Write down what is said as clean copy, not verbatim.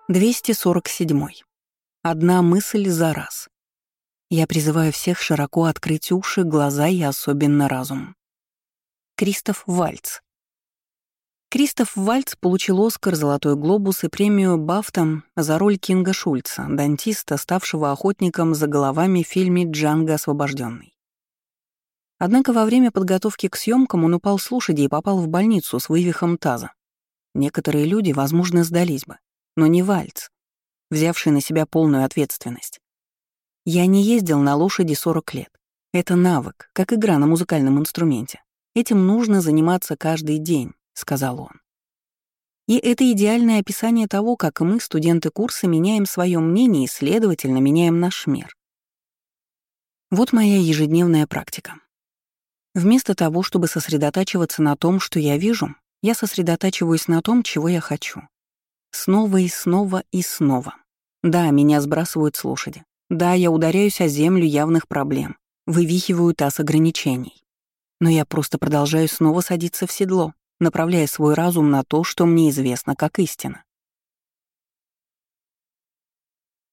247. Одна мысль за раз. Я призываю всех широко открыть уши, глаза и особенно разум. Кристоф Вальтз. Кристоф Вальтз получил «Оскар», «Золотой глобус» и премию «Бафта» за роль Кинга Шульца, дантиста, ставшего охотником за головами в фильме «Джанго освобожденный». Однако во время подготовки к съемкам он упал с лошади и попал в больницу с вывихом таза. Некоторые люди, возможно, сдались бы, но не Вальтз, взявший на себя полную ответственность. Я не ездил на лошади 40 лет. Это навык, как игра на музыкальном инструменте. Этим нужно заниматься каждый день, сказал он. И это идеальное описание того, как мы, студенты курса, меняем свое мнение и, следовательно, меняем наш мир. Вот моя ежедневная практика. Вместо того, чтобы сосредотачиваться на том, что я вижу, я сосредотачиваюсь на том, чего я хочу. Снова и снова и снова. Да, меня сбрасывают с лошади. Да, я ударяюсь о землю явных проблем, вывихиваю таз ограничений. Но я просто продолжаю снова садиться в седло, направляя свой разум на то, что мне известно как истина.